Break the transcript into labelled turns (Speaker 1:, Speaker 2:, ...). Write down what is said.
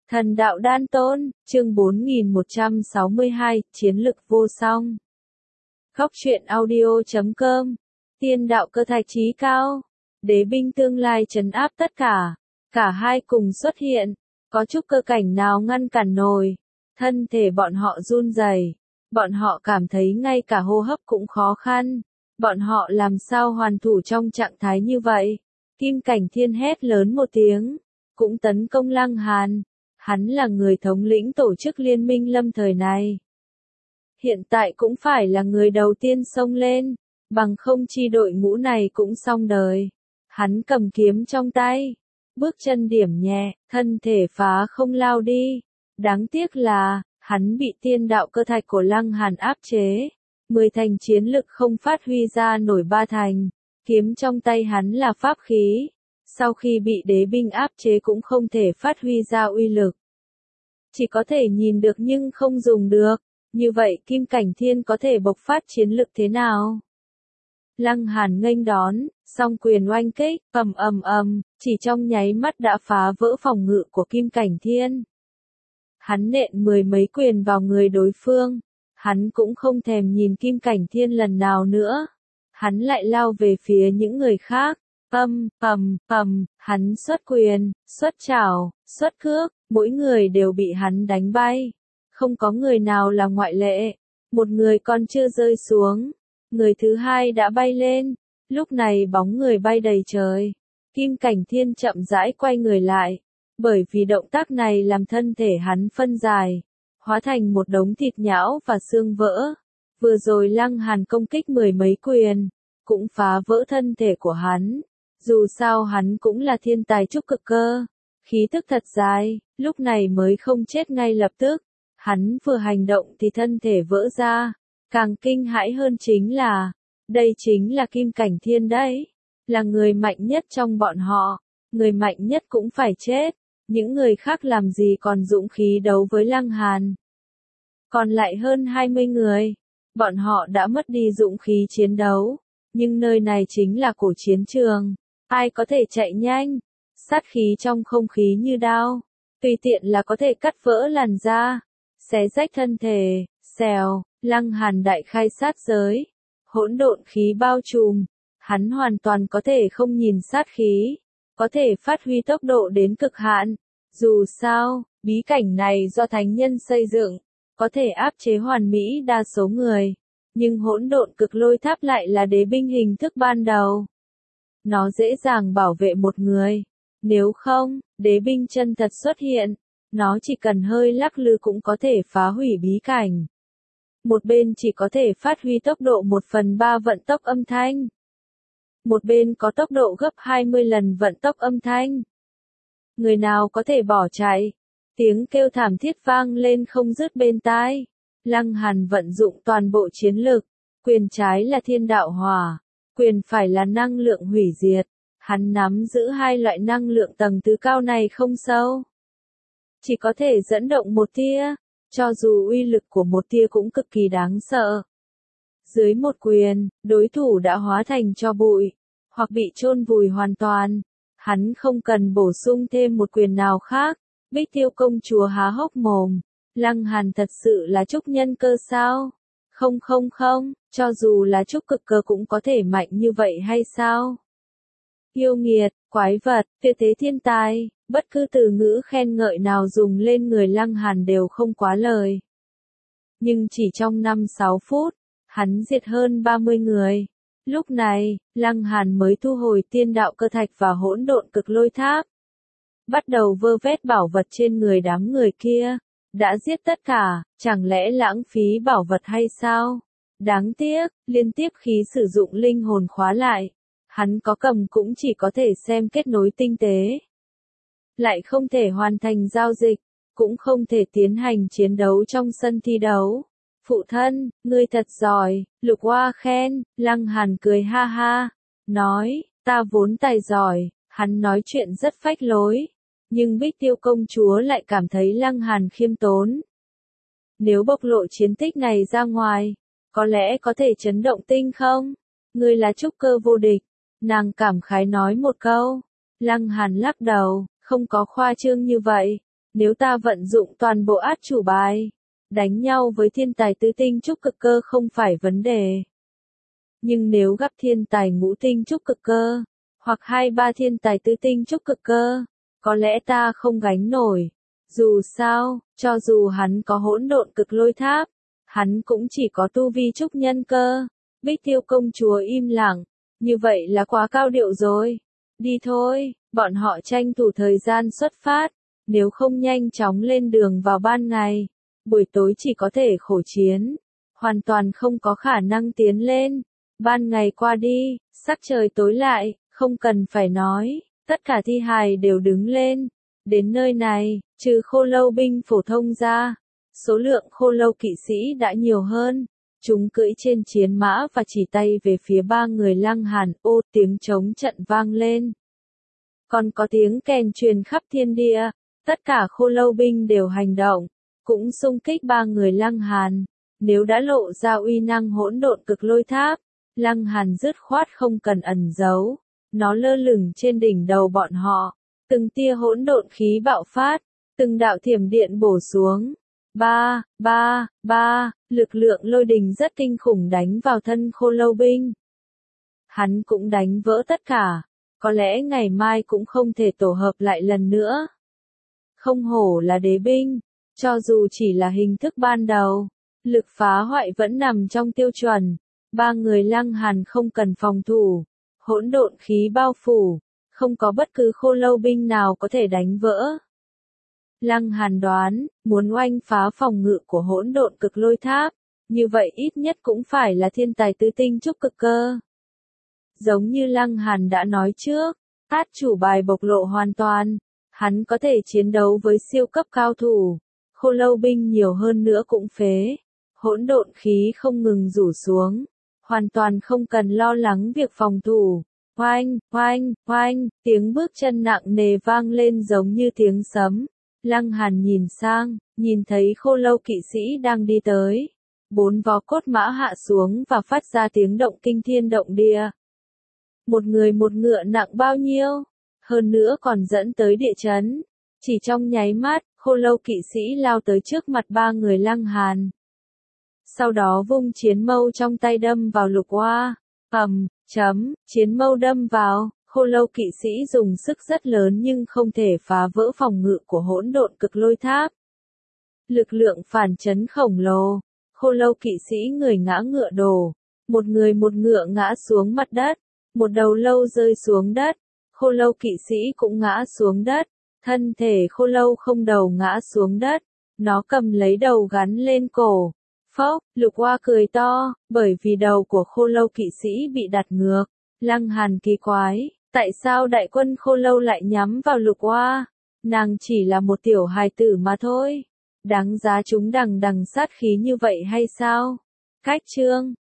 Speaker 1: Thần đạo đan tôn, chương 4162, chiến lực vô song. Góc truyện audio.com, tiên đạo cơ thạch chí cao, đế binh tương lai trấn áp tất cả. Cả hai cùng xuất hiện, có chút cơ cảnh nào ngăn cản nổi. Thân thể bọn họ run rẩy, bọn họ cảm thấy ngay cả hô hấp cũng khó khăn. Bọn họ làm sao hoàn thủ trong trạng thái như vậy? Kim Cảnh Thiên hét lớn một tiếng, cũng tấn công Lăng Hàn. Hắn là người thống lĩnh tổ chức liên minh lâm thời này. Hiện tại cũng phải là người đầu tiên xông lên, bằng không chi đội ngũ này cũng xong đời. Hắn cầm kiếm trong tay, bước chân điểm nhẹ, thân thể phá không lao đi. Đáng tiếc là, hắn bị tiên đạo cơ thạch của Lăng Hàn áp chế. 10 thành chiến lực không phát huy ra nổi 3 thành. Kiếm trong tay hắn là pháp khí. Sau khi bị đế binh áp chế cũng không thể phát huy ra uy lực. Chỉ có thể nhìn được nhưng không dùng được. Như vậy Kim Cảnh Thiên có thể bộc phát chiến lực thế nào? Lăng Hàn nghênh đón, song quyền oanh kích, ầm, chỉ trong nháy mắt đã phá vỡ phòng ngự của Kim Cảnh Thiên. Hắn nện 10 mấy quyền vào người đối phương. Hắn cũng không thèm nhìn Kim Cảnh Thiên lần nào nữa. Hắn lại lao về phía những người khác. Hắn xuất quyền, xuất trảo, xuất cước, mỗi người đều bị hắn đánh bay. Không có người nào là ngoại lệ. Một người còn chưa rơi xuống, người thứ hai đã bay lên. Lúc này bóng người bay đầy trời. Kim Cảnh Thiên chậm rãi quay người lại. Bởi vì động tác này làm thân thể hắn phân giải, hóa thành một đống thịt nhão và xương vỡ. Vừa rồi Lăng Hàn công kích 10 mấy quyền, cũng phá vỡ thân thể của hắn. Dù sao hắn cũng là thiên tài trúc cực cơ, khí tức thật dài, lúc này mới không chết ngay lập tức. Hắn vừa hành động thì thân thể vỡ ra. Càng kinh hãi hơn chính là, đây chính là Kim Cảnh Thiên đấy, là người mạnh nhất trong bọn họ, người mạnh nhất cũng phải chết. Những người khác làm gì còn dũng khí đấu với Lăng Hàn. Còn lại hơn 20 người, bọn họ đã mất đi dũng khí chiến đấu, nhưng nơi này chính là cổ chiến trường. Ai có thể chạy nhanh, sát khí trong không khí như đao, tùy tiện là có thể cắt vỡ làn da, xé rách thân thể, xèo. Lăng Hàn đại khai sát giới, hỗn độn khí bao trùm, hắn hoàn toàn có thể không nhìn sát khí, có thể phát huy tốc độ đến cực hạn. Dù sao, bí cảnh này do thánh nhân xây dựng, có thể áp chế hoàn mỹ đa số người, nhưng hỗn độn cực lôi tháp lại là đế binh hình thức ban đầu. Nó dễ dàng bảo vệ một người, nếu không, đế binh chân thật xuất hiện, nó chỉ cần hơi lắc lư cũng có thể phá hủy bí cảnh. Một bên chỉ có thể phát huy tốc độ 1/3 vận tốc âm thanh. Một bên có tốc độ gấp 20 lần vận tốc âm thanh. Người nào có thể bỏ chạy? Tiếng kêu thảm thiết vang lên không dứt bên tai. Lăng Hàn vận dụng toàn bộ chiến lực. Quyền trái là thiên đạo hỏa, quyền phải là năng lượng hủy diệt. Hắn nắm giữ hai loại năng lượng tầng thứ cao này không sâu. Chỉ có thể dẫn động một tia, cho dù uy lực của một tia cũng cực kỳ đáng sợ. Dưới một quyền, đối thủ đã hóa thành tro bụi, hoặc bị chôn vùi hoàn toàn. Hắn không cần bổ sung thêm một quyền nào khác. Bích Tiêu công chúa há hốc mồm. Lăng Hàn thật sự là trúc nhân cơ sao? Không, cho dù là trúc cực cơ cũng có thể mạnh như vậy hay sao? Yêu nghiệt, quái vật, tuyệt thế thiên tài, bất cứ từ ngữ khen ngợi nào dùng lên người Lăng Hàn đều không quá lời. Nhưng chỉ trong 5-6 phút, hắn diệt hơn 30 người. Lúc này, Lăng Hàn mới thu hồi tiên đạo cơ thạch và hỗn độn cực lôi tháp. Bắt đầu vơ vét bảo vật trên người đám người kia. Đã giết tất cả, chẳng lẽ lãng phí bảo vật hay sao? Đáng tiếc, liên tiếp khí sử dụng linh hồn khóa lại. Hắn có cầm cũng chỉ có thể xem kết nối tinh tế. Lại không thể hoàn thành giao dịch, cũng không thể tiến hành chiến đấu trong sân thi đấu. Phụ thân, ngươi thật giỏi, Lục Hoa khen. Lăng Hàn cười ha ha, nói, ta vốn tài giỏi. Hắn nói chuyện rất phách lối, nhưng Bích Tiêu công chúa lại cảm thấy Lăng Hàn khiêm tốn. Nếu bộc lộ chiến tích này ra ngoài, có lẽ có thể chấn động tinh không? Ngươi là trúc cơ vô địch. Nàng cảm khái nói một câu. Lăng Hàn lắc đầu, không có khoa trương như vậy. Nếu ta vận dụng toàn bộ át chủ bài, đánh nhau với thiên tài tứ tinh trúc cực cơ không phải vấn đề. Nhưng nếu gặp thiên tài ngũ tinh trúc cực cơ, hoặc 2-3 thiên tài tứ tinh trúc cực cơ, có lẽ ta không gánh nổi. Dù sao, cho dù hắn có hỗn độn cực lôi tháp, hắn cũng chỉ có tu vi trúc nhân cơ. Bích Tiêu công chúa im lặng, như vậy là quá cao điệu rồi. Đi thôi, bọn họ tranh thủ thời gian xuất phát, nếu không nhanh chóng lên đường vào ban ngày, buổi tối chỉ có thể khổ chiến, hoàn toàn không có khả năng tiến lên. Ban ngày qua đi, sắc trời tối lại, không cần phải nói, tất cả thi hài đều đứng lên. Đến nơi này, trừ khô lâu binh phổ thông ra, số lượng khô lâu kỵ sĩ đã nhiều hơn. Chúng cưỡi trên chiến mã và chỉ tay về phía ba người Lăng Hàn. Ô, tiếng trống trận vang lên. Còn có tiếng kèn truyền khắp thiên địa, tất cả khô lâu binh đều hành động, cũng xung kích ba người Lăng Hàn. Nếu đã lộ ra uy năng hỗn độn cực lôi tháp, Lăng Hàn dứt khoát không cần ẩn giấu, nó lơ lửng trên đỉnh đầu bọn họ, từng tia hỗn độn khí bạo phát, từng đạo thiểm điện bổ xuống. Lực lượng lôi đình rất kinh khủng đánh vào thân khô lâu binh. Hắn cũng đánh vỡ tất cả, có lẽ ngày mai cũng không thể tổ hợp lại lần nữa. Không hổ là đế binh, cho dù chỉ là hình thức ban đầu, lực phá hoại vẫn nằm trong tiêu chuẩn. Ba người Lăng Hàn không cần phòng thủ, hỗn độn khí bao phủ, không có bất cứ khô lâu binh nào có thể đánh vỡ. Lăng Hàn đoán, muốn oanh phá phòng ngự của hỗn độn cực lôi tháp, như vậy ít nhất cũng phải là thiên tài tứ tinh trúc cực cơ. Giống như Lăng Hàn đã nói trước, át chủ bài bộc lộ hoàn toàn, hắn có thể chiến đấu với siêu cấp cao thủ, khô lâu binh nhiều hơn nữa cũng phế, hỗn độn khí không ngừng rủ xuống, hoàn toàn không cần lo lắng việc phòng thủ. Oanh, tiếng bước chân nặng nề vang lên giống như tiếng sấm. Lăng Hàn nhìn sang, nhìn thấy khô lâu kỵ sĩ đang đi tới. 4 vó cốt mã hạ xuống và phát ra tiếng động kinh thiên động địa. Một người một ngựa nặng bao nhiêu? Hơn nữa còn dẫn tới địa chấn. Chỉ trong nháy mắt, khô lâu kỵ sĩ lao tới trước mặt ba người Lăng Hàn. Sau đó vung chiến mâu trong tay đâm vào Lục Oa. Chiến mâu đâm vào, khô lâu kỵ sĩ dùng sức rất lớn nhưng không thể phá vỡ phòng ngự của hỗn độn cực lôi tháp. Lực lượng phản chấn khổng lồ, khô lâu kỵ sĩ người ngã ngựa đổ, một người một ngựa ngã xuống mặt đất, một đầu lâu rơi xuống đất, khô lâu kỵ sĩ cũng ngã xuống đất, thân thể khô lâu không đầu ngã xuống đất, nó cầm lấy đầu gắn lên cổ. Phốc, Lục Oa cười to, bởi vì đầu của khô lâu kỵ sĩ bị đặt ngược. Lăng Hàn kỳ quái, tại sao đại quân khô lâu lại nhắm vào Lục Oa? Nàng chỉ là một tiểu hài tử mà thôi. Đáng giá chúng đằng đằng sát khí như vậy hay sao? Cách chương